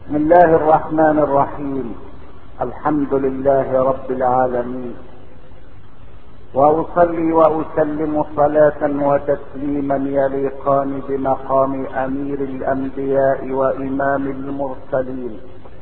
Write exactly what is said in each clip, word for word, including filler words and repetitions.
بسم الله الرحمن الرحيم. الحمد لله رب العالمين، واصلي واسلم صلاة وتسليما يليقان بمقام امير الانبياء وامام المرسلين،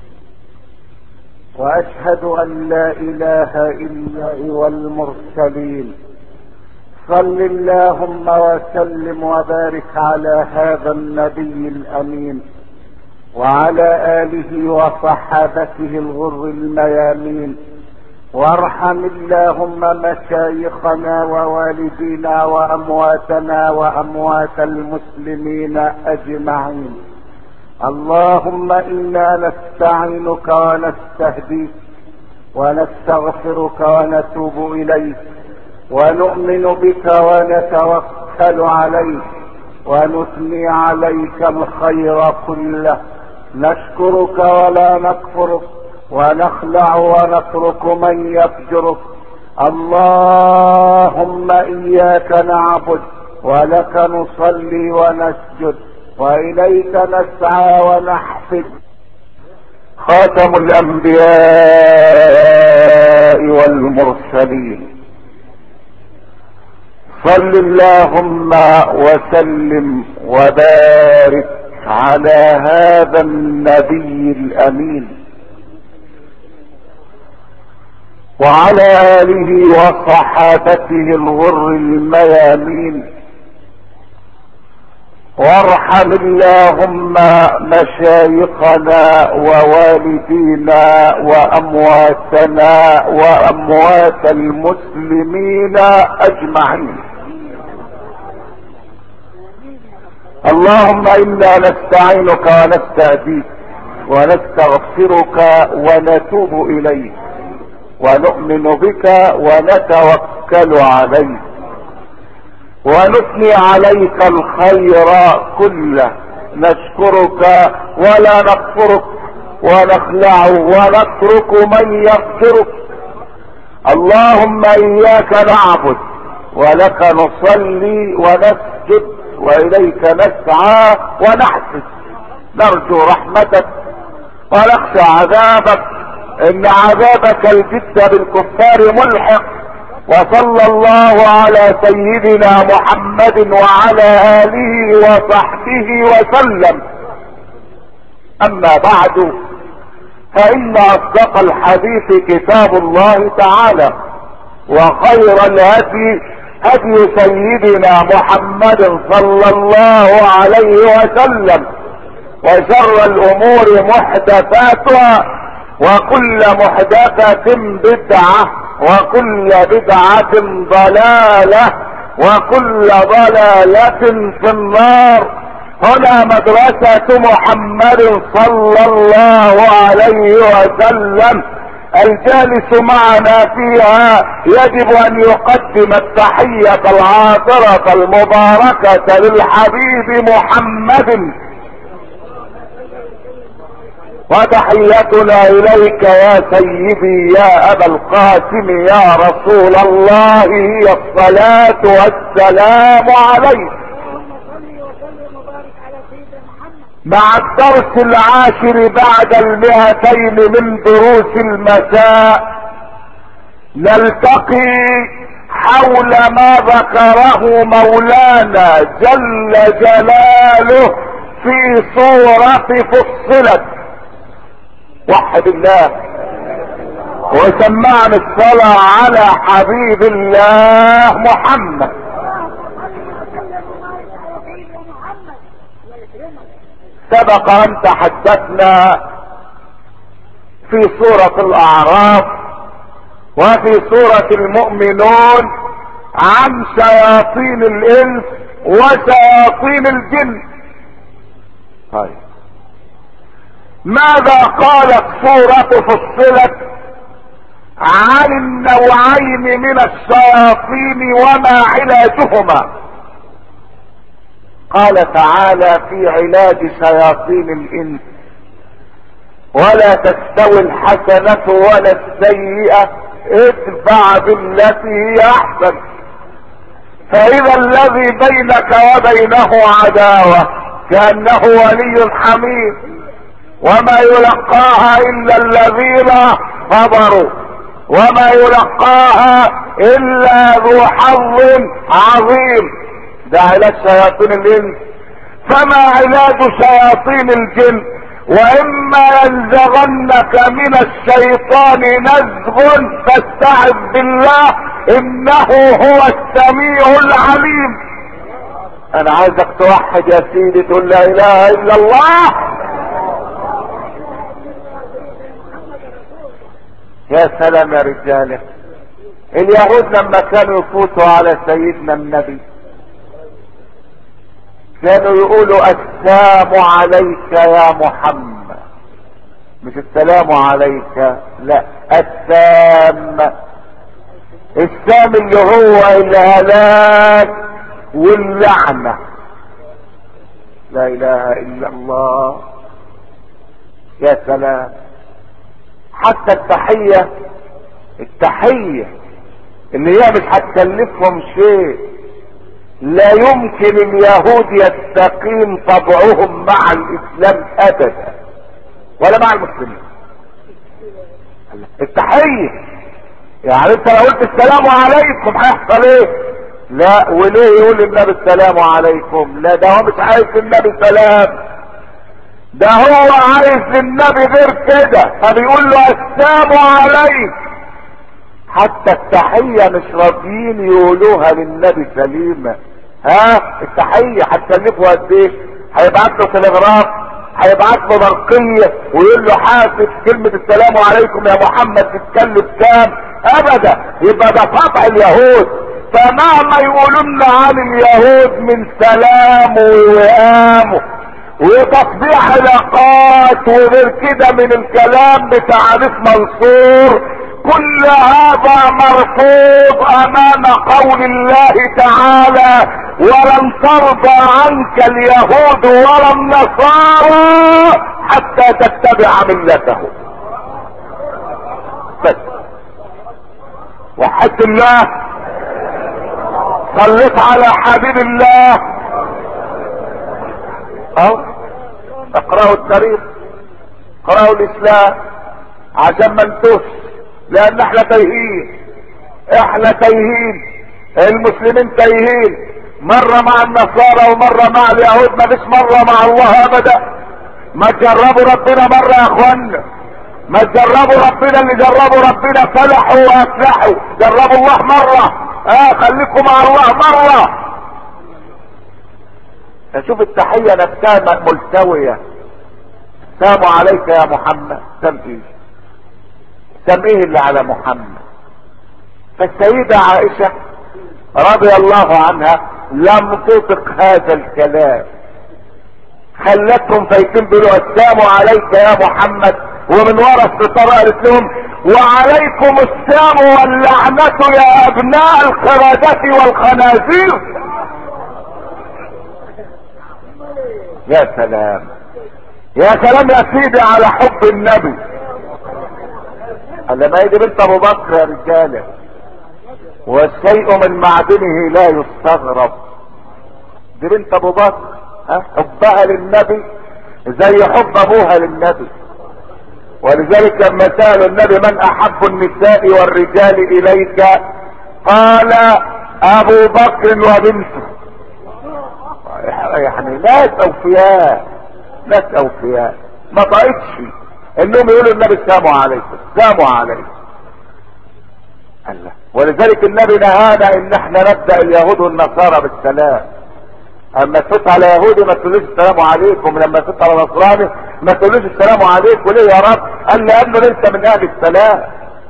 واشهد ان لا اله الا هو المرسلين. صل اللهم وسلم وبارك على هذا النبي الامين وعلى اله وصحابته الغر الميامين، وارحم اللهم مشايخنا ووالدينا وامواتنا واموات المسلمين اجمعين. اللهم انا نستعينك ونستهديك ونستغفرك ونتوب اليك ونؤمن بك ونتوكل عليك ونثني عليك الخير كله، نشكرك ولا نكفرك ونخلع ونترك من يفجرك. اللهم اياك نعبد ولك نصلي ونسجد واليك نسعى ونحفد. خاتم الانبياء والمرسلين، صل اللهم وسلم وبارك على هذا النبي الامين وعلى اله وصحابته الغر الميامين، وارحم اللهم مشايخنا ووالدينا وامواتنا واموات المسلمين اجمعين. اللهم انا نستعينك ونستهديك ونستغفرك ونتوب اليك ونؤمن بك ونتوكل عليك ونثني عليك الخير كله، نشكرك ولا نكفرك ونخلع ونترك من يغفرك. اللهم اياك نعبد ولك نصلي ونسجد واليك نسعى ونحفد، نرجو رحمتك ونخشى عذابك، ان عذابك الجد بالكفار ملحق. وصلى الله على سيدنا محمد وعلى اله وصحبه وسلم. اما بعد، فان اصدق الحديث كتاب الله تعالى، وخير الهدي هدي سيدنا محمد صلى الله عليه وسلم، وشر الامور محدثاتها، وكل محدثة بدعة، وكل بدعة ضلالة، وكل ضلالة في النار. هنا مدرسة محمد صلى الله عليه وسلم، الجالس معنا فيها يجب ان يقدم التحية العاطرة المباركة للحبيب محمد، وتحيتنا اليك يا سيدي يا ابا القاسم يا رسول الله هي الصلاة والسلام عليك. مع الدرس العاشر بعد المئتين من دروس المساء، نلتقي حول ما ذكره مولانا جل جلاله في سورة فصلت. وحد الله وسمعنا الصلاة على حبيب الله محمد. سبق ان تحدثنا في سورة الاعراف وفي سورة المؤمنون عن شياطين الانس وشياطين الجن. طيب، ماذا قالت سورة فصلت عن النوعين من الشياطين وما علاجهما؟ قال تعالى في علاج شياطين الانس: ولا تستوي الحسنة ولا السيئة، ادفع بالتي هي احسن، فاذا الذي بينك وبينه عداوة كأنه ولي حميم. وما يلقاها الا الذين صبروا وما يلقاها الا ذو حظ عظيم. ده علاج شياطين الانس. فما علاج شياطين الجن؟ واما ينزغنك من الشيطان نزغ فاستعذ بالله انه هو السميع العليم. انا عايزك توحد يا سيدي، تقول لا اله الا الله. يا سلام يا رجاله. اليهود لما كانوا يفوتوا على سيدنا النبي كانوا يقولوا السلام عليك يا محمد، مش السلام عليك، لا السام. السام اللي هو الهلاك واللعنة. لا اله الا الله. يا سلام. حتى التحية التحية اللي هي مش هتكلفهم شيء، لا يمكن اليهود يستقيم طبعهم مع الاسلام ابدا ولا مع المسلمين. التحية يعني انت لو قلت السلام عليكم هيحصل ايه؟ لا. وليه يقول النبي السلام عليكم؟ لا، ده هو مش عايز النبي سلام، ده هو عايز للنبي غير كده، فبيقول له السلام عليك. حتى التحية مش راضيين يقولوها للنبي سليمة. ها التحية هتكلفه قد ايه؟ هيبعت له تلغراف، هيبعت له برقية ويقول له حاسب كلمة السلام عليكم يا محمد تتكلف كام؟ ابدا. يبقى ده قطع اليهود. فمهما يقولون عن اليهود من سلام ووئام وتطبيع علاقات وغير كده من الكلام بتعريف منصور، كل هذا مرفوض امام قول الله تعالى ولن ترضى عنك اليهود ولا النصارى حتى تتبع ملتهم. بس وحد الله، صليت على حبيب الله. او اقرأوا التاريخ، اقرأوا الاسلام عشان ما انتوش، لان احنا تايهين، احنا تايهين، المسلمين تايهين، مرة مع النصارى ومرة مع اليهود، ما فيش مرة مع الله ابدا. ما تجربوا ربنا مرة يا اخوانا، ما تجربوا ربنا، اللي جربوا ربنا فلحوا وافلحوا. جربوا الله مرة، اه خليكم مع الله مرة. اشوف التحية نفسها ملتوية. السلام عليك يا محمد، سم ايه؟ سم ايه اللي على محمد؟ فالسيدة عائشة رضي الله عنها لم تطق هذا الكلام، خلتهم فايتين بيقولوا السلام عليك يا محمد، ومن ورا الستار قالت لهم وعليكم السلام واللعنة يا ابناء القردة والخنازير. يا سلام يا سلام يا سيدي على حب النبي. قال ما يجي بنت ابو بكر يا رجاله، والشيء من معدنه لا يستغرب. دي بنت ابو بكر، ها حبها للنبي زي حب ابوها للنبي. ولذلك لما سألوا النبي من احب النساء والرجال اليك قال ابو بكر وبنته. يعني ناس اوفياء، ناس اوفياء ما طاقتش انهم يقولوا النبي السلام عليكم، السلام عليكم. الله. ولذلك النبي نهانا ان احنا نبدأ اليهود والنصارى بالسلام. اما تفوت على يهودي ما تقولوش السلام عليكم، لما تفوت على نصراني ما تقولوش السلام عليكم. ليه يا رب؟ قال لانه ليس من اهل السلام،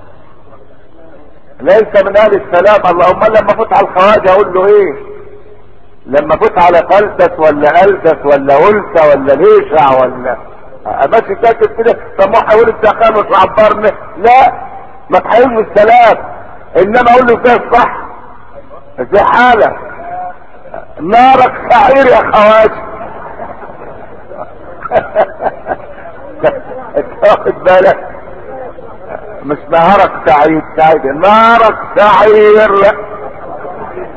ليس من اهل السلام. الله. امال لما فوت على الخواجه اقول له ايه؟ لما فوت على فلتس ولا الدس ولا ولسة ولا ليشع ولا ماشي كاتب كده، طب ما هقول انت خامس عبرني؟ لا، ما تحاولش السلام، انما اقول له ازاي الصح، ازاي حالك، نارك سعير يا خواجه. تاخد بالك؟ مش نهارك سعيد سعيد، نارك سعير،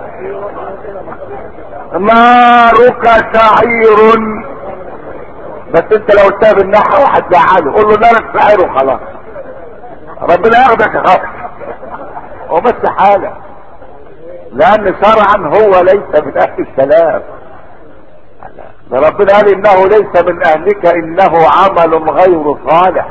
نارك سعير. بس انت لو قلتها بالنحو هتزعله، قول له لا انا ساعره خلاص، ربنا ياخدك يا خالص وبس حالك، لان شرعا هو ليس من اهل السلام. ده ربنا قال انه ليس من اهلك انه عمل غير صالح.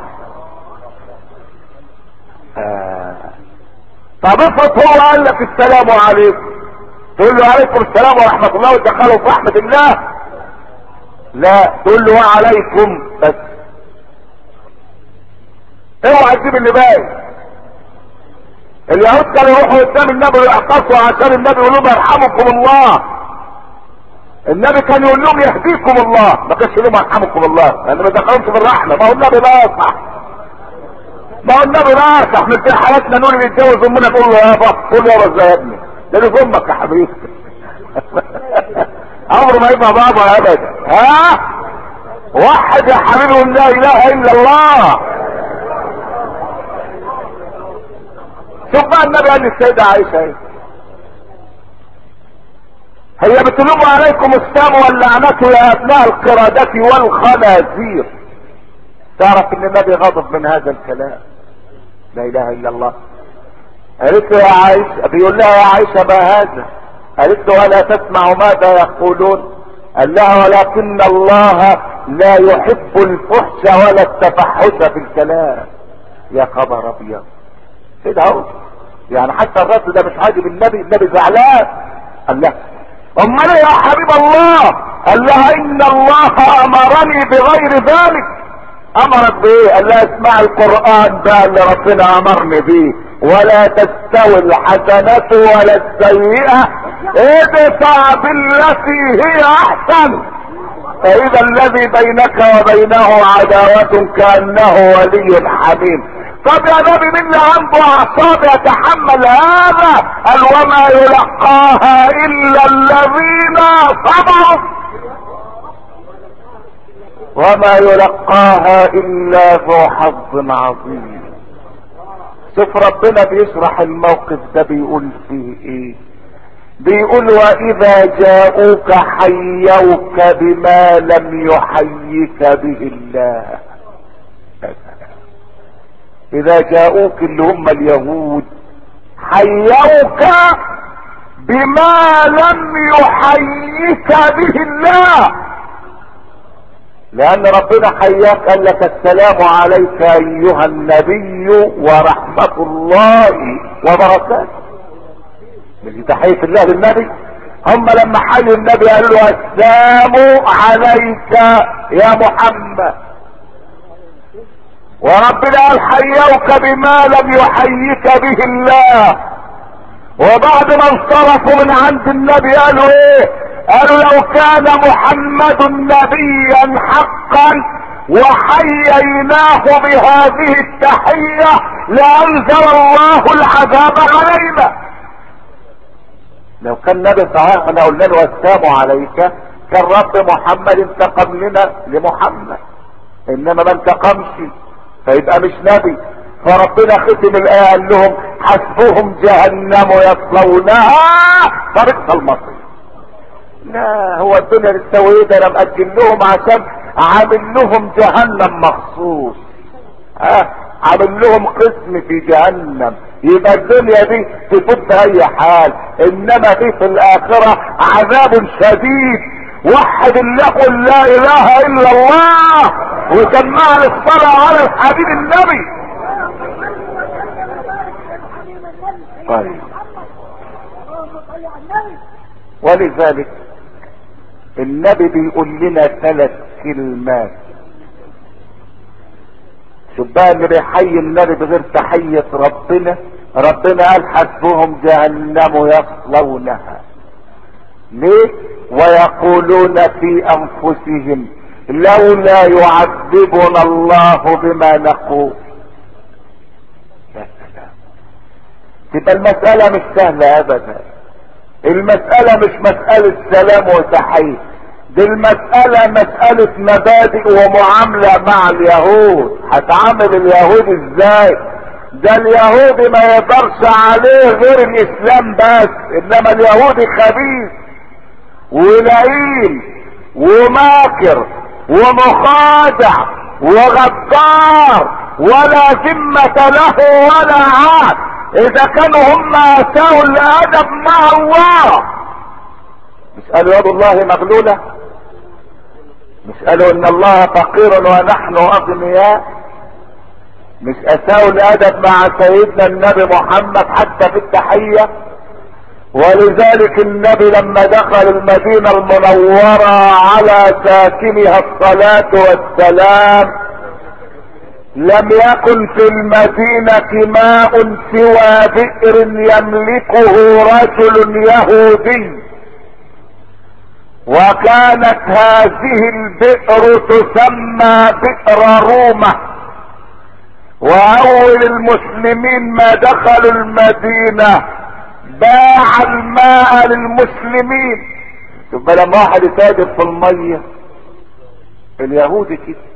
آه. طب افرض هو قال لك السلام عليكم، تقول له عليكم السلام ورحمة الله وتدخله في رحمة الله؟ لا، تقول له وعليكم بس. اوعى تجيب اللي باقي. اليهود كانوا يروحوا قدام النبي ويعتصوا عشان النبي يقول لهم يرحمكم الله. النبي كان يقول لهم يهديكم الله، ما كانش يقول لهم يرحمكم الله، لان ما دخلهمش في الرحمه. ما هو النبي ناصح، ما هو النبي ناصح. من في حالاتنا نقول اللي يتجوز امنا تقول له يابا، تقول له يابا ازاي يا ابني؟ ده اللي امك يا حبيبي. عمره ما يبقى بابا ابدا. ها وحد يا حبيبي لا اله الا الله. شوف بقى النبي قال للسيدة عائشة ايه؟ هي بتلوم عليكم السام واللعنة يا ابناء القردة والخنازير. تعرف ان النبي غضب من هذا الكلام؟ لا اله الا الله. قالت له يا عائشة، بيقول لها يا عائشة ما هذا؟ قالت له ولا تسمع ماذا يقولون؟ قال لها ولكن الله لا يحب الفحش ولا التفحش في الكلام. يا خبر ابيض كده اهو، يعني حتى الرد ده مش عاجب النبي، النبي زعلان. قال لها امال يا حبيب الله؟ قال لها ان الله امرني بغير ذلك. امرك بايه؟ قال لها اسمع القرآن ده اللي ربنا امرني بيه، ولا تستوي الحسنة ولا السيئة، ادفع بالتي هي احسن فاذا الذي بينك وبينه عداوة كأنه ولي حميم. طب يا نبي مين اللي عنده اعصاب يتحمل هذا؟ قال وما يلقاها الا الذين صبروا، وما يلقاها الا ذو حظ عظيم. شوف ربنا بيشرح الموقف ده بيقول فيه ايه؟ بيقول واذا جاءوك حيوك بما لم يحيك به الله. اذا جاءوك اللي هم اليهود حيوك بما لم يحيك به الله، لان ربنا حياك قال لك السلام عليك ايها النبي ورحمة الله وبركاته. مش تحية الله للنبي؟ هم لما حيوا النبي قالوا له السلام عليك يا محمد، وربنا قال حيوك بما لم يحيك به الله. وبعد ما انصرفوا من عند النبي قالوا ايه؟ قالوا لو كان محمد نبيا حقا وحييناه بهذه التحية لانزل الله العذاب علينا. لو كان نبي صحيح احنا قلنا له السلام عليك، كان رب محمد انتقم لنا لمحمد، انما ما انتقمش فيبقى مش نبي. فربنا ختم الايه قال لهم حسبهم جهنم يصلونها فبئس المصير. لا هو الدنيا للسويه ده انا مأجل لهم عشان عامل لهم جهنم مخصوص، ها عامل لهم قسم في جهنم. يبقى الدنيا دي تفوت باي حال، انما دي في الاخره عذاب شديد. وحد الله قل لا اله الا الله وسمعنا الصلاة على الحبيب النبي. طيب ولذلك النبي بيقول لنا ثلاث كلمات. شوف بقى اللي بيحيي النبي بغير تحية ربنا، ربنا قال حسبهم جهنم يصلونها. ليه؟ ويقولون في انفسهم لولا يعذبنا الله بما نقول. يا سلام، تبقى المسألة مش سهلة ابدا. المسألة مش مسألة سلام وتحية، دي المسألة مسألة مبادئ ومعاملة مع اليهود. هتعامل اليهود ازاي؟ ده اليهودي ما يقدرش عليه غير الاسلام بس، انما اليهودي خبيث ولئيم وماكر. ومخادع وغدار ولا ذمة له ولا عاد. اذا كانوا هم اساءوا الادب مع الله، مش قالوا يد الله مغلولة؟ مش قالوا ان الله فقير ونحن اغنياء؟ مش اساءوا الادب مع سيدنا النبي محمد حتى في التحية؟ ولذلك النبي لما دخل المدينة المنورة على ساكنها الصلاة والسلام لم يكن في المدينة ماء سوى بئر يملكه رجل يهودي، وكانت هذه البئر تسمى بئر رومة. واول المسلمين ما دخلوا المدينة باع الماء للمسلمين. يبقى لما واحد يتاجر في المية، اليهودي كده،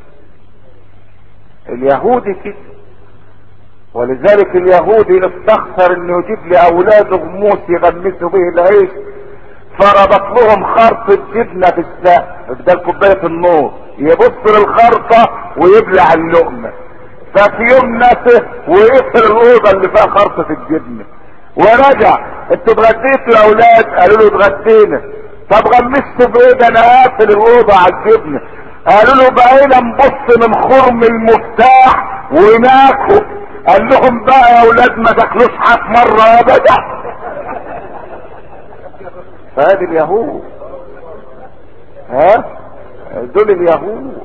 اليهودي كده. ولذلك اليهودي استخسر انه يجيب لاولاده غموس يغمسوا به العيش، فربط لهم خرطة جبنة في السقف بدل كوباية النور، يبص للخرطة ويبلع اللقمة. ففي يوم نسه ويقفل الأوضة اللي فيها خرطة الجبنة ورجع. انتوا اتغديتوا يا اولاد؟ قالوا له اتغدينا. طب غمستوا بايه؟ ده انا قافل الأوضة على الجبنة. قالوا له بقينا نبص من خرم المفتاح وناكل. قال لهم بقى يا اولاد ما تاكلوش حاف مرة ابدا. فهذه اليهود، ها دول اليهود.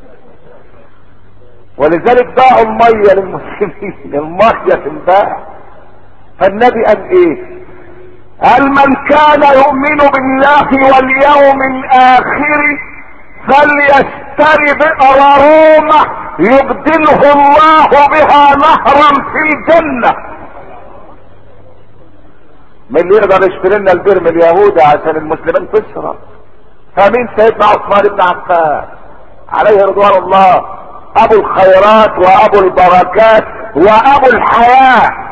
ولذلك باعوا المية للمسلمين، المية تنباع. فالنبي قال ايه؟ قال من كان يؤمن بالله واليوم الاخر فليشتري بئر رومة يبدله الله بها نهرا في الجنة. من اللي يقدر يشتري لنا البئر من اليهود عشان المسلمين تشرب؟ فمين؟ سيدنا عثمان بن عفان عليه رضوان الله، ابو الخيرات وابو البركات وابو الحياة.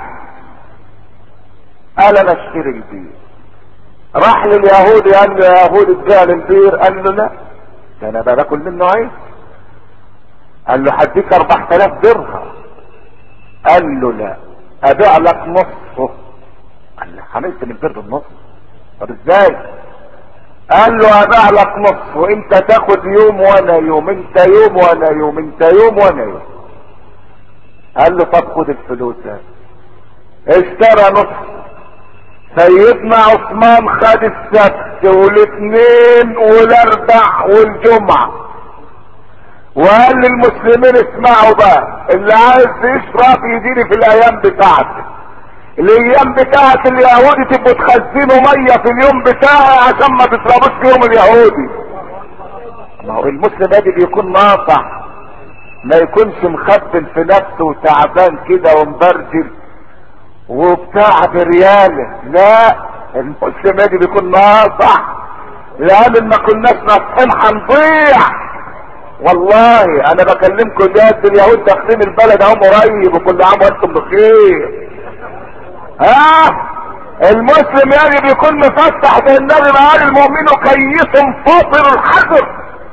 قال انا اشتري البير. راح لليهودي قال له يا يهودي اديها للبير. قال له لا، ده انا باكل منه عيش. قال له هديك اربعة الاف درهم. قال له لا، ابيع لك نصفه. قال له هنقسم البير بالنص؟ طب ازاي؟ قال له ابيع لك نصف وانت تاخد يوم وانا يوم، انت يوم وانا يوم، انت يوم وانا يوم. قال له طب خد الفلوس. اشترى نصف. سيدنا عثمان خد السبت والاثنين والاربع والجمعة، وقال للمسلمين اسمعوا بقى، اللي عايز يشرب يجيني في الايام بتاعتي. الايام بتاعت اليهودي تبقوا تخزنوا ميه في اليوم بتاعي عشان ما تشربوش في يوم اليهودي. ما هو المسلم يجي بيكون ناصح، ما يكونش مخبل في نفسه وتعبان كده ومبرجل وبتاع برياله. لا، المسلم يجي بيكون ناصح، لان ما كناش ناصحين هنضيع. والله انا بكلمكم جد، اليهود داخلين البلد اهم قريب، وكل عام وانتم بخير. ها المسلم يجب يكون مفتح زي النبي ما قال المؤمن كيس فاطن الحذر.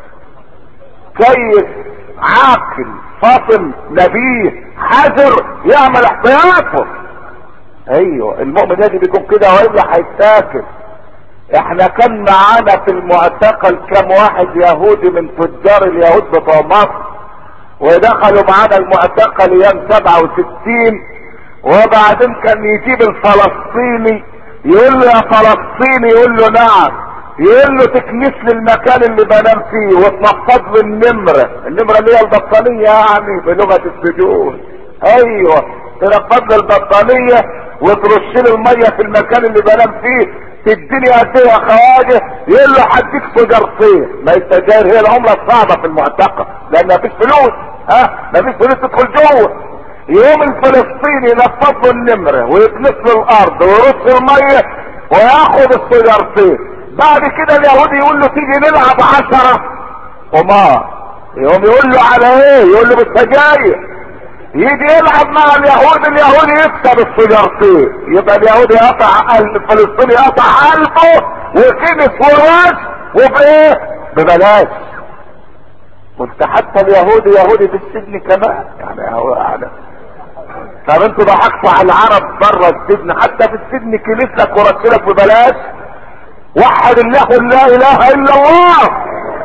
كيس عاقل فاطن نبيه حذر يعمل احتياطه. ايوه المؤمن يجب يكون كده والا هيتاكل. احنا كان معانا في المعتقل كم واحد يهودي من تجار اليهود بتوع مصر، ودخلوا معانا المعتقل ايام سبعة وستين. وبعدين كان يجيب الفلسطيني يقول له يا فلسطيني، يقول له نعم، يقول له تكنس لي المكان اللي بنام فيه وتنفض له النمرة. النمرة اللي هي البطانية يعني بلغة السجون. ايوه تنفض له البطانية وترش له المية في المكان اللي بنام فيه. تديني قد ايه يا خواجه؟ يقول له هديك سجارتين. ما السجاير هي العملة الصعبة في المعتقل لان مفيش فلوس. ها مفيش فلوس تدخل جوه. يوم الفلسطيني ينفض له النمرة ويكنس له الارض ويرص المية وياخد السجارتين. بعد كده اليهودي يقول له تيجي نلعب عشرة قمار. يقوم يقول له على ايه؟ يقول له بالسجاير. يجي يلعب مع اليهود، اليهودي يكسب السجارتين. يبقى اليهودي يقطع قلب الفلسطيني، يقطع قلبه وكنس وراس وبايه؟ ببلاش. قلت حتى اليهودي يهودي في السجن كمان يعني هو يعني. طب انتوا ضحكتوا على العرب بره السجن، حتى في السجن كنيستك ورسلك ببلاش. وحد الله قل لا اله الا الله.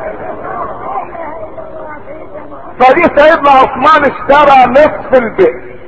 فدي سيدنا عثمان اشترى نصف البئر.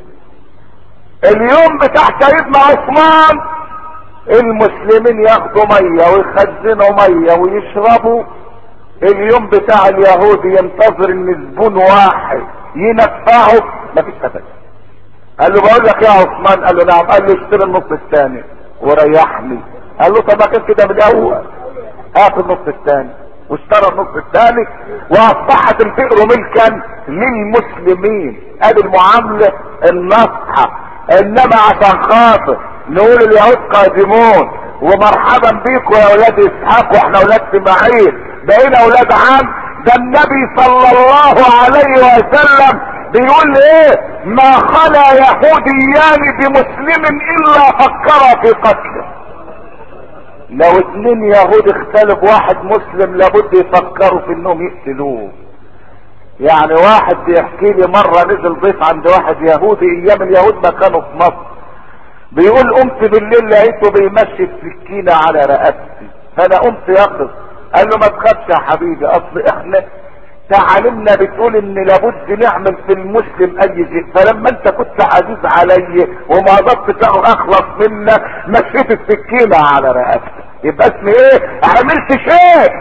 اليوم بتاع سيدنا عثمان المسلمين ياخدوا ميه ويخزنوا ميه ويشربوا، اليوم بتاع اليهود ينتظر ان زبون واحد ينفعه مفيش ابدا. قال له بقول لك يا عثمان، قال له نعم، قال له اشتري النص الثاني وريحني. قال له طب ما كان كده من الاول، هات النص الثاني. واشترى النص الثاني واصبحت البئر ملكا للمسلمين. ادي المعامله الناصحه. انما عشان خاطر نقول اليهود قادمون ومرحبا بيكم يا اولاد اسحاق واحنا اولاد اسماعيل بقينا اولاد عم، ده النبي صلى الله عليه وسلم بيقول ايه؟ ما خلا يهوديان بمسلم الا فكر في قتله. لو اتنين يهود اختلف واحد مسلم لابد يفكروا في انهم يقتلوه. يعني واحد بيحكي لي مرة نزل ضيف عند واحد يهودي ايام اليهود ما كانوا في مصر، بيقول قمت بالليل لقيته بيمشي السكينة على رقبتي، فانا قمت يقظ. قال له ما تخافش يا حبيبي، اصل احنا تعاليمنا بتقول ان لابد نعمل في المسلم اي شيء، فلما انت كنت عزيز علي وما قدرتش اخلص منك مشيت السكينة على رقبتي، يبقى اسمي ايه؟ عملت شيء.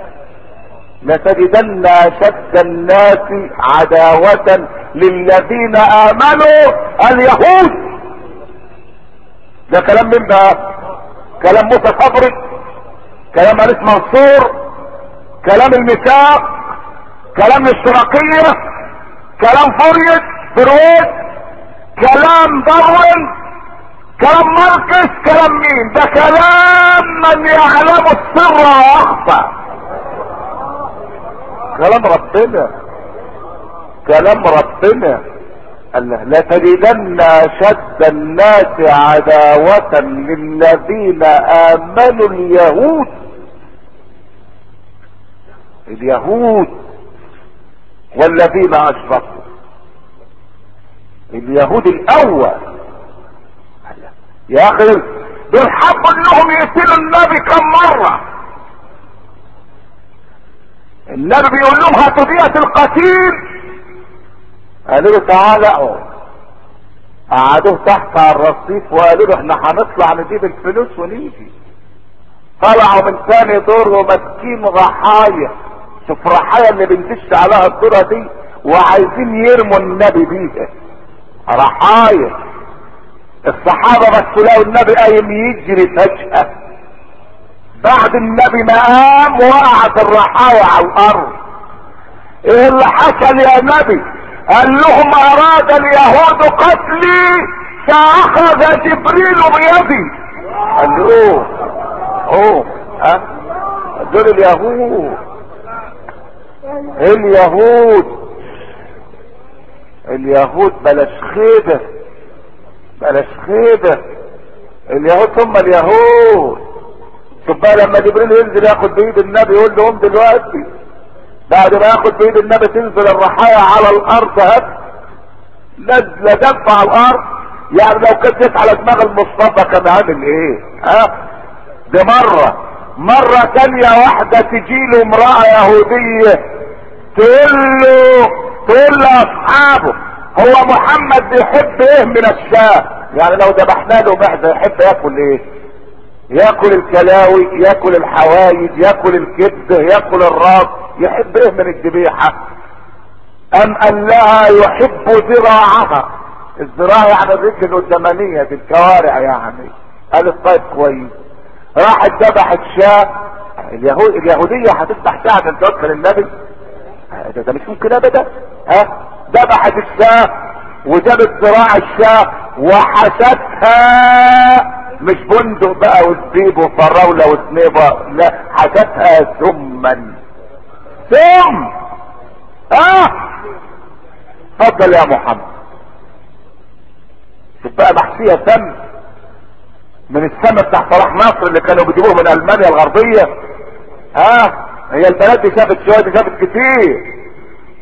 لتجدن اشد الناس عداوة للذين امنوا اليهود. ده كلام مين بقى؟ كلام موسى صبري، كلام أنيس منصور، كلام الميثاق، كلام الاشتراكية، كلام فوريت فرويد، كلام داروين، كلام ماركس، كلام مين؟ ده كلام من يعلم السر واخفى. كلام ربنا، كلام ربنا. الله لا تجدن اشد الناس عداوة للذين امنوا اليهود. اليهود والذين اشركوا. اليهود الاول يا اخي دول حبوا انهم يقتلوا النبي كم مرة. النبي بيقول لهم هاتوا دية القتيل، قالوا له تعالى اقعد. قعدوه تحت على الرصيف وقالوا له احنا هنطلع نجيب الفلوس ونيجي. طلعوا من ثاني دور وماسكين رحايا. شوف رحايا اللي بندش عليها الدورة دي وعايزين يرموا النبي بيها. رحايا. الصحابة بس لقوا النبي قايم يجري فجأة. بعد النبي ما قام وقعت الرحايا على الارض. ايه اللي حصل يا نبي؟ قال لهم اراد اليهود قتلي فاخذ جبريل بيدي. قال له اوه اوه ها دول اليهود. اليهود اليهود بلاش خيبة، بلاش خيبة. اليهود هم اليهود. شوف بقى لما جبريل ينزل ياخد بايد النبي يقول له قوم دلوقتي، بعد ما ياخد بايد النبي تنزل الرحايا على الارض هات نزله دب على الارض. يعني لو كانت جت على دماغ المصطفى كان عامل ايه؟ ها دي مرة. مرة تانية واحدة تجيله امرأة يهودية تقول له تقول لاصحابه هو محمد بيحب ايه من الشاه؟ يعني لو ذبحنا له معزة يحب ياكل ايه؟ ياكل الكلاوي، ياكل الحوايج، ياكل الكبد، ياكل الراس، يحب ايه من الذبيحة؟ ام قال لها يحب ذراعها. الذراع يعني الرجل القدامانية دي الكوارع يعني. قالت طيب كويس. راحت ذبحت شاه. اليهود اليهودية هتفتح شاه عشان تدخل النبي؟ ده, ده مش ممكن ابدا. ها ذبحت الشاه وجابت ذراع الشاه وحشتها، مش بندق بقى وزبيب وفراولة وسنيبة، لا حشتها سما. سم اه اتفضل يا محمد. شوف بقى محشية سم من السما بتاع صلاح نصر اللي كانوا بيجيبوه من المانيا الغربية. ها اه هي البلد دي شافت شوية، دي شافت كتير.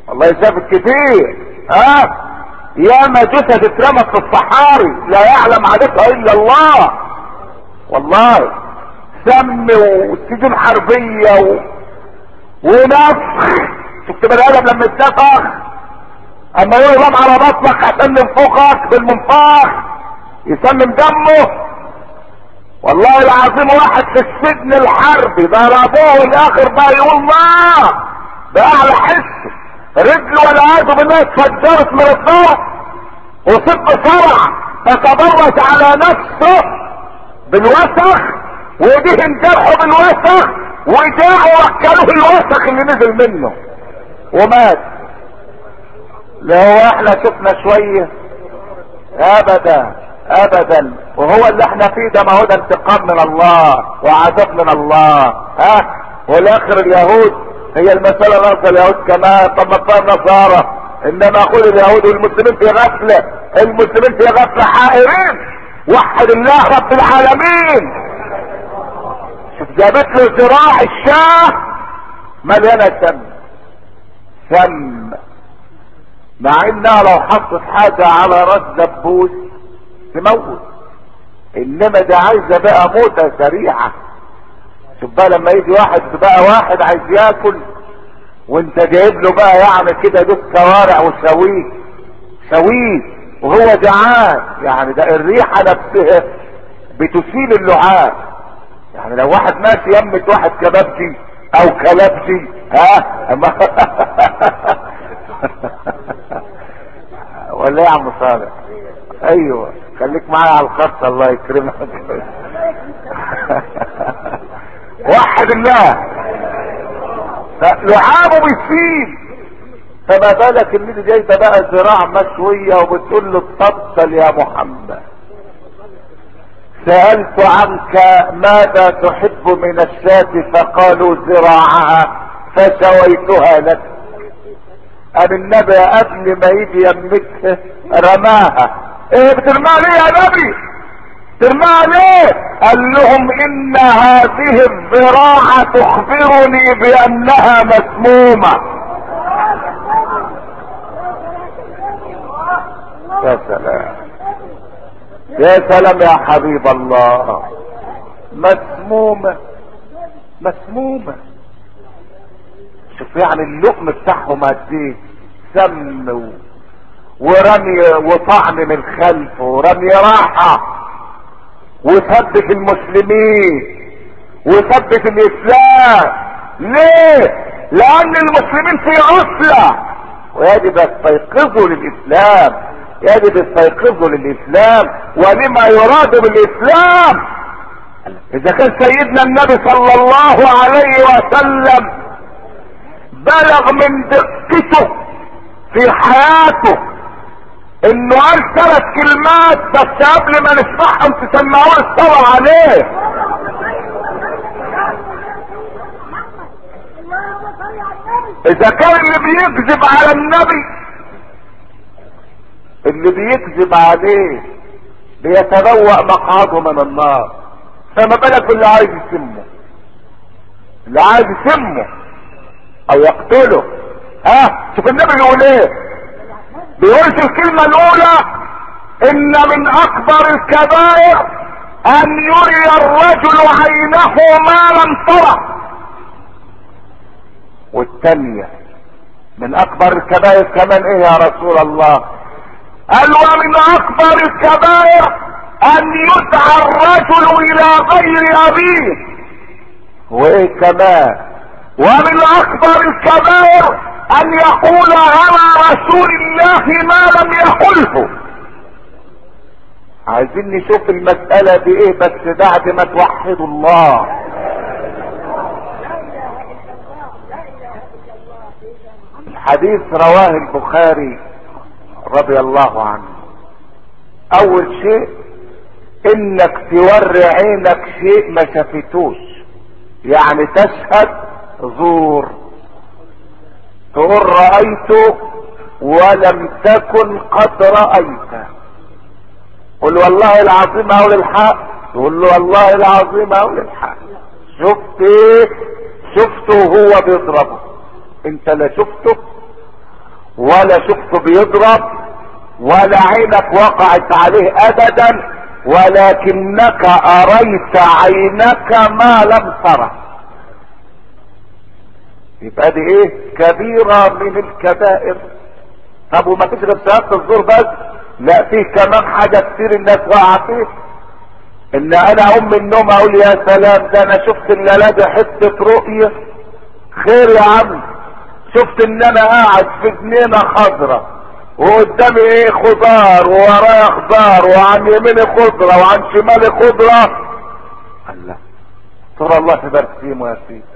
والله شافت كتير. ها أه؟ ياما جثث اترمت في الصحاري لا يعلم عددها الا الله. والله سم وسجون حربية و... ونفخ. شفت بني ادم لما اتنفخ اما يهرم على بطنك عشان ينفخك بالمنفاخ يسمم دمه. والله العظيم واحد في السجن الحربي ضربوه الاخر بقى يقول الله باعلى حس رجله والعياذ بالله اتفجرت من الضغط وصب صرع فتبرز على نفسه بالوسخ وايديه انجرحوا بالوسخ وجاعوا وكلوه الوسخ اللي نزل منه ومات. لو احنا شفنا شويه ابدا ابدا. وهو اللي احنا فيه ده ما هو ده انتقام من الله وعذاب من الله. ها والاخر اليهود هي المسألة نرضى اليهود كمان. طب ما صار نصارى انما اقول اليهود والمسلمين في غفلة. المسلمين في غفلة حائرين. وحد الله رب العالمين. شوف جابت له ذراع الشاه مليانة سم سم مع انها لو حطت حاجة على راس دبوس تموت. انما ده عايزة بقى موتة سريعة. شوف بقى لما يجي واحد بقى واحد عايز ياكل وانت جايب له بقى يعني كده دوس كوارع وشويه شويه وهو جعان. يعني ده الريحة نفسها بتشيل اللعاب. يعني لو واحد ماشي يمة واحد كبابجي او كلابجي ها ولا يا عم صالح؟ ايوه خليك معايا على الخط الله يكرمك. وحد الله لعابه بيسيل. فما بالك ان دي جايبه بقى ذراع مشويه وبتقول له اتفضل يا محمد. سألت عنك ماذا تحب من الشاة فقالوا ذراعها فشويتها لك. قال النبي قبل ما يجي يمتها رماها. ايه بترماها ليه يا نبي؟ ترماها ليه؟ قال لهم ان هذه الذراع تخبرني بانها مسمومة. يا سلام يا سلام يا حبيب الله. مسمومة مسمومة. شوف يعني اللقم بتاعهم قد ايه سم و... ورمي وطعن من خلفه ورمي راحة وثبت المسلمين وثبت الاسلام. ليه؟ لان المسلمين في غفلة ويجب يستيقظوا للاسلام. يجب يستيقظوا للاسلام ولما يراد بالاسلام. اذا كان سيدنا النبي صلى الله عليه وسلم بلغ من دقته في حياته انه قال ثلاث كلمات بس قبل ما نسمعهم تسمعوا الصلاة عليه. اذا كان اللي بيكذب على النبي اللي بيكذب عليه بيتبوأ مقعده من النار فما بالك باللي عايز يسمه اللي عايز يسمه او يقتله. ها شوف النبي بيقول ايه؟ بيقول في الكلمة الاولى ان من اكبر الكبائر ان يري الرجل عينه ما لم ترى. والثانية من اكبر الكبائر كمان ايه يا رسول الله؟ قال ومن اكبر الكبائر ان يدعى الرجل الى غير ابيه. وايه كمان؟ ومن اكبر الكبائر ان يقول على رسول الله ما لم يقله. عايزين نشوف المسألة دي ايه بس بعد ما توحدوا الله. الحديث رواه البخاري رضي الله عنه. اول شيء انك توري عينك شيء ما شافتوش يعني تشهد زور تقول رأيته ولم تكن قد رأيته. قل والله العظيم اقول الحق. تقول له والله العظيم اقول الحق. شفت ايه؟ شفته وهو بيضربه. انت لا شفته ولا شفته بيضرب ولا عينك وقعت عليه ابدا، ولكنك اريت عينك ما لم تره. يبقى دي ايه؟ كبيرة من الكبائر. طب وما فيش غير شهادة الزور بس؟ لا، فيه كمان حاجة كتير الناس واقعة فيه. ان انا اقوم من النوم اقول يا سلام، ده انا شفت الليلة دي حتة رؤية خير يا عم. شفت ان انا قاعد في جنينة خضرة وقدامي ايه؟ خضار، وورايا خضار، وعن يميني خضرة، وعن شمالي خضرة. الله، ترى الله تبارك فيهم يا سيدي.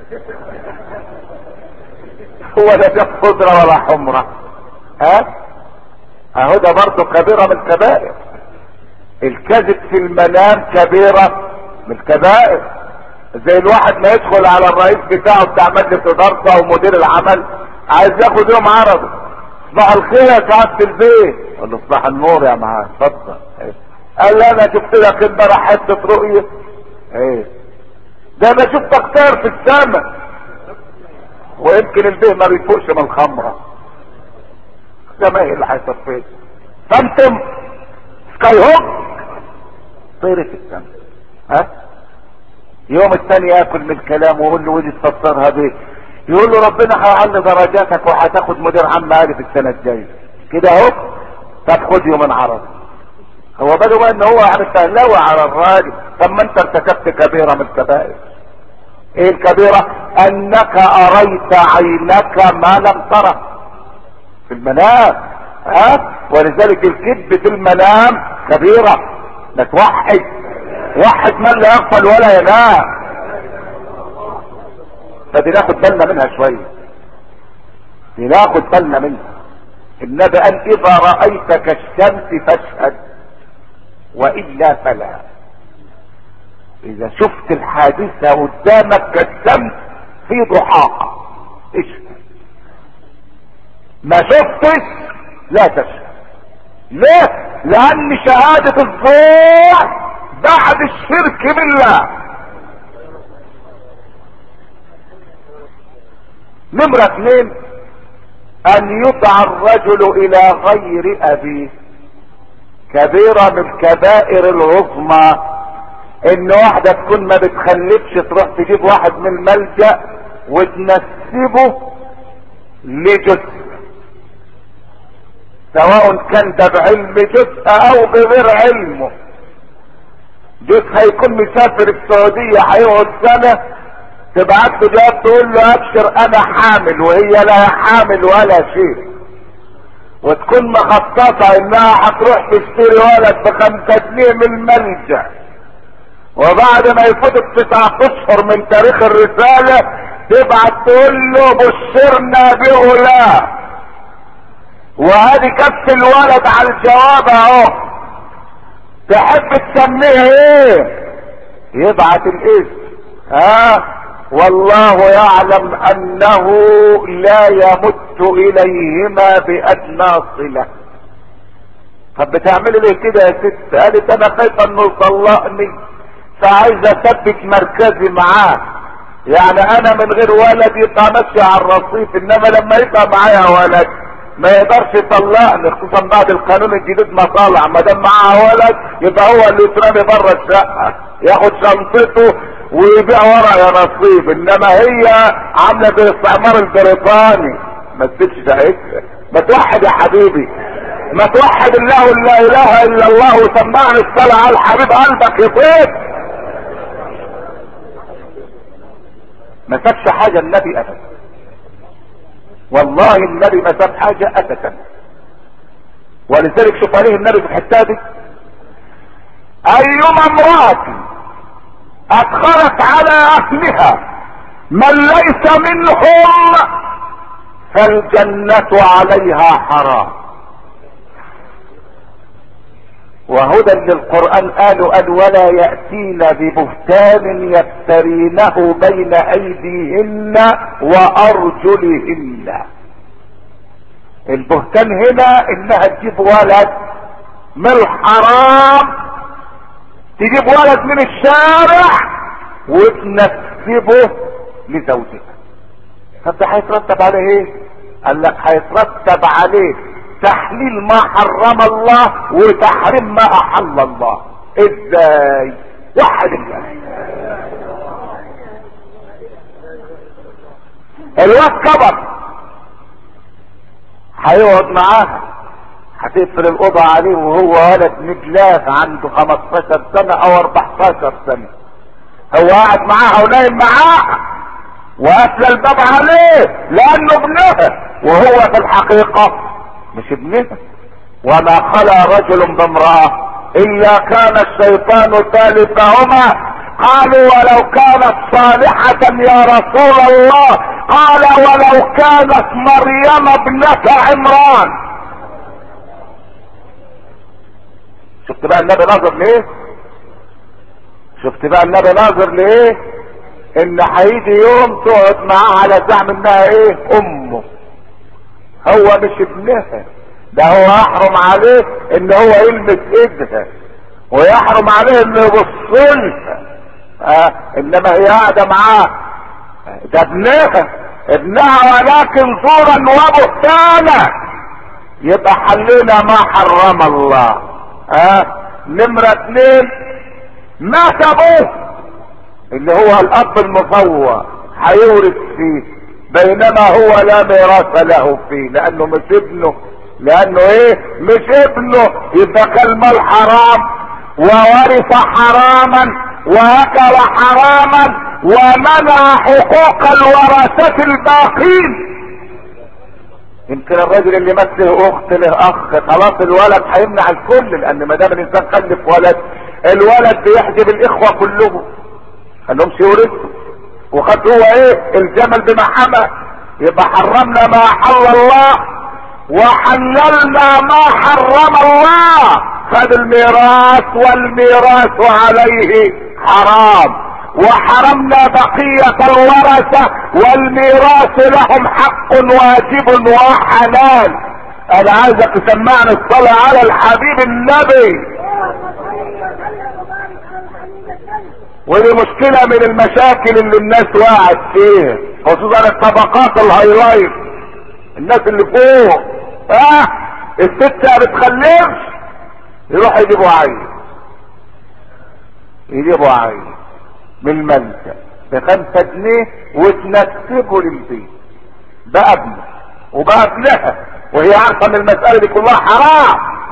هو لا شاف خضرة ولا حمرة. ها؟ اهو ده برضه كبيرة من الكبائر. الكذب في المنام كبيرة من الكبائر. زي الواحد ما يدخل على الرئيس بتاعه بتاع مجلس ادارته او مدير العمل، عايز ياخد يوم عرض. صباح الخير يا سعادة البيت. قال له صباح النور يا معاه، اتفضل. قال لي انا شفت لك امبارح حته رؤيه. ايه ده؟ انا شفتك طاير في السماء. ويمكن البيه ما بيفوقش من الخمره. ده ما هي اللي هيصفيك. فانتم سكاي هوك طير في السماء. ها؟ يوم الثاني ياكل من الكلام ويقول له ودي تفسرها بيه. يقول له ربنا هيعلي درجاتك وهتاخد مدير عام عالي في السنه الجايه كده اهو. طب خد يوم عرض. هو بدو بقى ان هو يعني سهلوي على الراجل. طب ما انت ارتكبت كبيره من الكبائر. ايه الكبيره؟ انك اريت عينك ما لم تره في المنام. ها؟ ولذلك الكذب في المنام كبيره. لا توحد، وحد من لا يغفل ولا ينام. فدي ناخد بالنا منها شويه، دي ناخد بالنا منها. النبي قال اذا رايت كالشمس فاشهد والا فلا. اذا شفت الحادثه قدامك كالشمس في ضحاها اشهد. ما شفتش لا تشهد. ليه؟ لان شهاده الزور بعد الشرك بالله. نمرة اثنين، ان يدعى الرجل الى غير ابيه. كبيرة من الكبائر العظمى ان واحدة تكون ما بتخلفش تروح تجيب واحد من الملجأ وتنسبه لجثة، سواء كان ده بعلم جثة او بغير علمه. جثة هيكون مسافر السعودية هيقعد سنة، تبعت له جواب تقول له ابشر انا حامل، وهي لا حامل ولا شيء. وتكون مخططة انها هتروح تشتري ولد بخمسة جنيه من الملجأ، وبعد ما يفوت تسعة اشهر من تاريخ الرسالة تبعت تقول له بشرنا بغلام، وهذه كف الولد على الجواب اهو، تحب تسميه ايه؟ يبعت الاسم. ها؟ والله يعلم انه لا يمت اليهما بادنى صلة. طب بتعملي ليه كده يا ست؟ قالت انا خايفه انه يطلقني فعايزه اثبت مركزي معاه. يعني انا من غير ولد يبقى ماشي على الرصيف، انما لما يبقى معايا ولد ما يقدرش يطلقني، خصوصا بعد القانون الجديد ما طالع. ما دام معاه ولد يبقى هو اللي يترمي بره الشقه، ياخد شنطته ويبيع ورق يا نصيب. انما هي عامله زي الاستعمار البريطاني، ما تسيبش شقتها. ما توحد يا حبيبي، ما توحد الله لا اله الا الله وسمعني الصلاه على الحبيب قلبك يطيب. ما سابش حاجه النبي ابدا، والله النبي ما ساب حاجه ابدا. ولذلك شوف عليه النبي في الحته دي، ايما امراه ادخلت على اهلها من ليس منهم فالجنة عليها حرام. وهدى للقرآن قالوا قال ولا يأتين ببهتان يفترينه بين ايديهن وارجلهن. البهتان هنا انها تجيب ولد من الحرام، تجيب ولد من الشارع وتنسبه لزوجها. طب ده هيترتب على ايه؟ قال لك هيترتب عليه تحليل ما حرم الله وتحريم ما احل الله. ازاي؟ وحد الله. الواد كبر، هيقعد معاها، هتقفل الاوضه عليه وهو ولد مجلاس عنده خمستاشر سنه او اربعتاشر سنه، هو قاعد معاها ونايم معاها وقفل الباب عليه لانه ابنها، وهو في الحقيقه مش ابنها. وما خلا رجل بامراه الا كان الشيطان ثالثهما. قالوا ولو كانت صالحة يا رسول الله؟ قال ولو كانت مريم ابنة عمران. شفت بقى النبي ناظر ليه؟ شفت بقى النبي ناظر ليه؟ ان هيجي يوم تقعد معاه على زعم انها ايه؟ امه. هو مش ابنها، ده هو يحرم عليه ان هو يلمس ايدها، ويحرم عليه انه يبصلها. آه انما هي قاعده معاه، ده ابنها ابنها ولكن زورا وبهتانا. يبقى حلينا ما حرم الله. ها آه نمرة اتنين، مات ابوه اللي هو الاب المفوى، هيورث فيه، بينما هو لا ميراث له فيه لانه مش ابنه. لانه ايه؟ مش ابنه. يبقى كالمال حرام وورث حراما واكل حراما ومنع حقوق الورثة الباقين. يمكن الرجل اللي مات له اخت له اخ، خلاص الولد هيمنع الكل، لان ما دام الانسان خلف ولد الولد بيحجب الاخوة كلهم، خلهمش يورثوا. وخد هو ايه؟ الجمل بما حمى. يبقى حرمنا ما حل الله وحللنا ما حرم الله. خد الميراث والميراث عليه حرام، وحرمنا بقية الورثة والميراث لهم حق واجب وحلال. انا عايزك تسمعني الصلاة على الحبيب النبي. ودي مشكلة من المشاكل اللي الناس وقعت فيها، خصوصا الطبقات الهايلايت، الناس اللي فوق. اه الست ما بتخلفش، يروح يجيبوا عيل، يجيبوا عيل من المنزل بخمسة جنيه وتنسبه للبيت، بقى ابنه وبقى ابنها، وهي عارفه ان المسألة دي كلها حرام.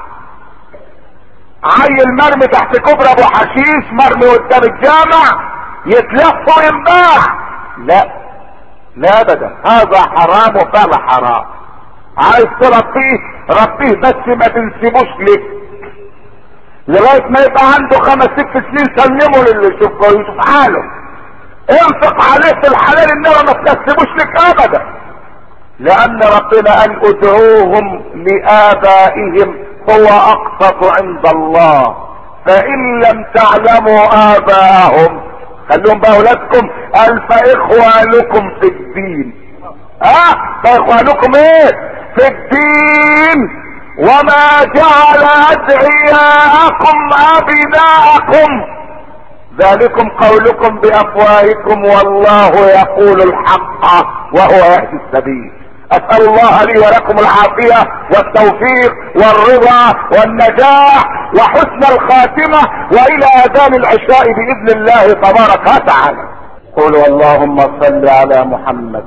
عيل مرمي تحت كبر ابو حشيش، مرمي قدام الجامع، يتلف وينباع. لا لا ابدا، هذا حرام وفعل حرام. عايز تربيه ربيه، بس ما تنسبوش لك لغايه ما يبقى عنده خمس ست سنين. سلمه للي يشوفه يشوف حاله، انفق عليه في الحلال، انما ما تنسبوش لك ابدا. لان ربنا قال ادعوهم لابائهم هو اقسط عند الله، فان لم تعلموا اباءهم، خلوهم بقى اولادكم، قال فاخوانكم في الدين. اه فاخوانكم ايه؟ في الدين. وما جعل ادعياءكم ابناءكم ذلكم قولكم بافواهكم والله يقول الحق وهو يهدي السبيل. اسأل الله لي ولكم العافية والتوفيق والرضا والنجاح وحسن الخاتمة، والى اذان العشاء باذن الله تبارك وتعالى. قولوا اللهم صل على محمد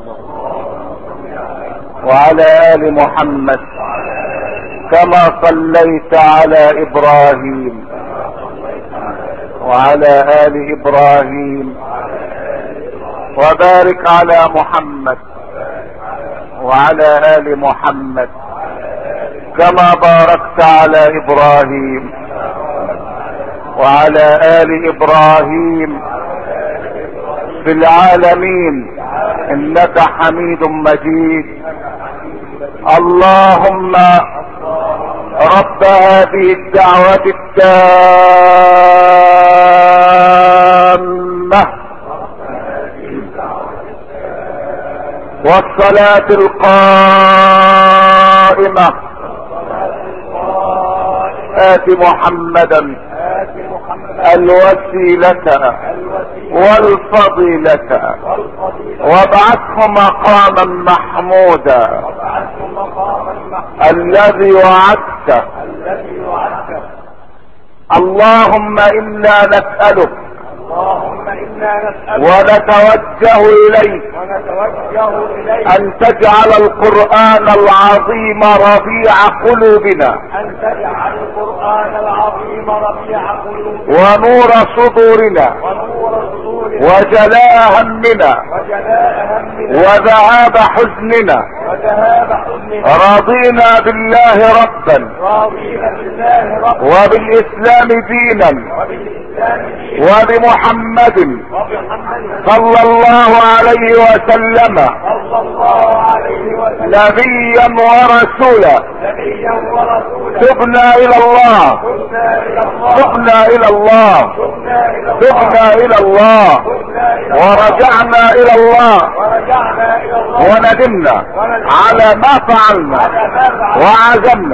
وعلى ال محمد كما صليت على ابراهيم وعلى ال ابراهيم، وبارك على محمد وعلى ال محمد كما باركت على ابراهيم وعلى ال ابراهيم في العالمين انك حميد مجيد. اللهم رب هذه الدعوة التامة والصلاة القائمة آت محمدا الوسيلة والفضيلة وابعثه مقاما محمودا الذي وعدته الذي وعدته. اللهم انا نسألك اللهم انا نسألك ونتوجه اليك ونتوجه اليك ان تجعل القرآن العظيم ربيع قلوبنا ان تجعل القرآن العظيم ربيع قلوبنا ونور صدورنا ونور صدورنا وجلاء همنا وجلاء همنا وذهاب حزننا. وذهاب حزننا. رضينا بالله ربا راضين بالله ربا وبالاسلام دينا وبالاسلام دينا وبمحمد وبمحمد صلى الله عليه وسلم صلى الله عليه وسلم نبيا ورسولا. نبيا ورسولا. تبنا الى الله تبنا الى الله تبنا الى الله تبنا تبنا الى الله الى الله تبنا الى الله ورجعنا الى الله ورجعنا الى الله وندمنا على ما فعلنا على ما فعلنا وعزمنا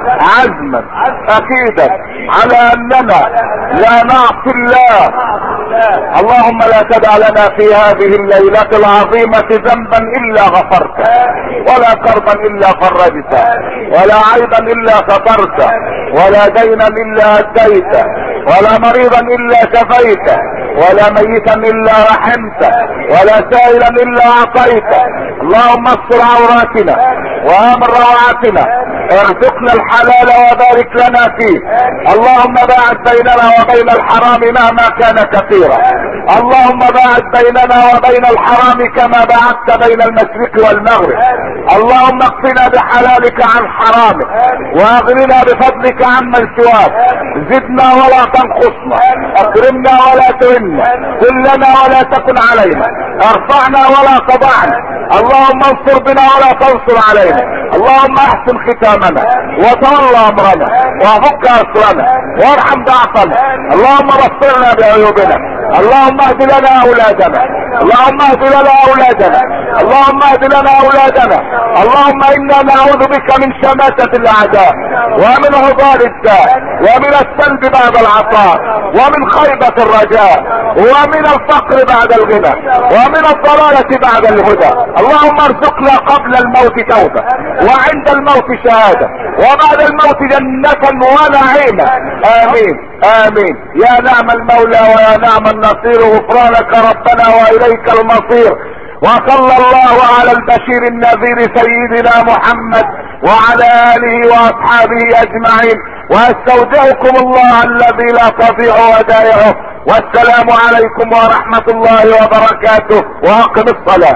عزما اكيدا على اننا لا نعصي الله. الله. اللهم لا تدع لنا في هذه الليلة العظيمة ذنبا الا غفرته ولا كربا الا فرجته ولا عيبا الا سترته ولا دينا الا اديته ولا مريضا الا شفيته ولا ميتا الا رحمته ولا سائلا الا اعطيته. اللهم استر عوراتنا وامن روعاتنا ارزقنا الحلال وبارك لنا فيه. اللهم باعد بيننا وبين الحرام مهما كان كثيرا. اللهم باعد بيننا وبين الحرام كما باعدت بين المشرق والمغرب. اللهم اكفنا بحلالك عن حرامك واغننا بفضلك عمن سواك. زدنا ولا تنقصنا اكرمنا ولا تهنا كلنا ولا تكن علينا ارفعنا ولا تضعنا. اللهم انصر بنا ولا تنصر علينا. اللهم احسن ختامنا وتولى امرنا وفك اسرنا وارحم ضعفنا. اللهم بصرنا بعيوبنا. اللهم اهد لنا اولادنا. اللهم اهد لنا اولادنا. اللهم اهد لنا اولادنا. اللهم انا نعوذ بك من شماتة الاعداء ومن عضال الداء ومن السلب بعد العطاء ومن خيبة الرجاء ومن الفقر بعد الغنى ومن الضلالة بعد الهدى. اللهم ارزقنا قبل الموت توبة وعند الموت شهادة وبعد الموت جنة ونعيما. امين امين. يا نعم المولى ويا نعم النصير. غفرانك ربنا واليك المصير. وصلى الله على البشير النذير سيدنا محمد وعلى اله واصحابه اجمعين. واستودعكم الله الذي لا تضيع ودائعه. والسلام عليكم ورحمة الله وبركاته. واقم الصلاة.